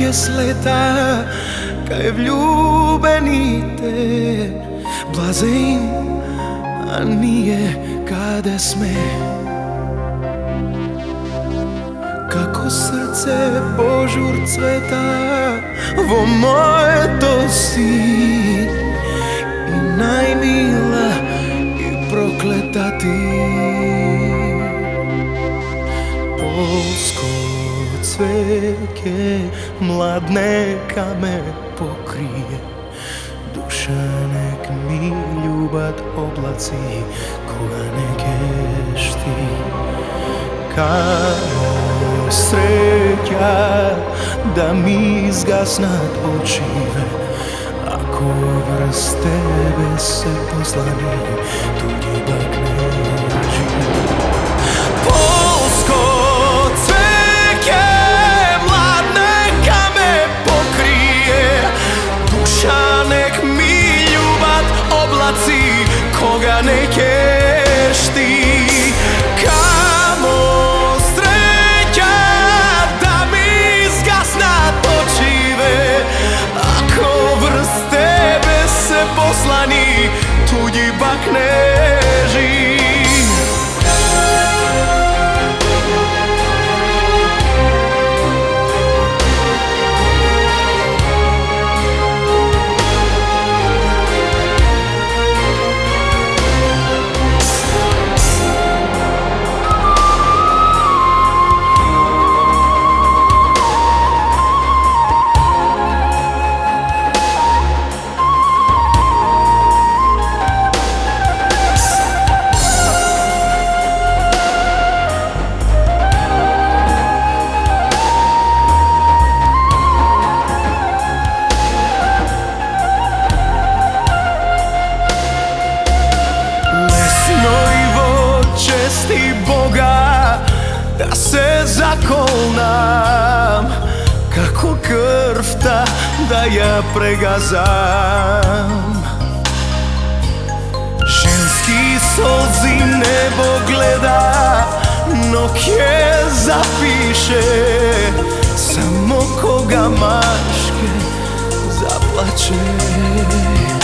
majke sleta kaj vljubenite, blaze im, a nije kada sme. Kako srce požur cveta, vo moje to si i najmila i prokleta ti. Polsko cveke mlad neka me pokrije, duša nek mi ljubat oblaci koga ne keš ti. Kamo sreća da mi izgasnat očive, ako vrz tebe se poslani tuđi bak ne živi. Polsko cveke mlad neka me pokrije, duša nek mi ljubat oblaci koga ne keš ti. Poslani tuđi bak ne živi. Česti Boga da se zakolnam, kako krv ta da ja pregazam. Ženski solzi nebo gleda, no kje zapiše, samo koga maške zaplače.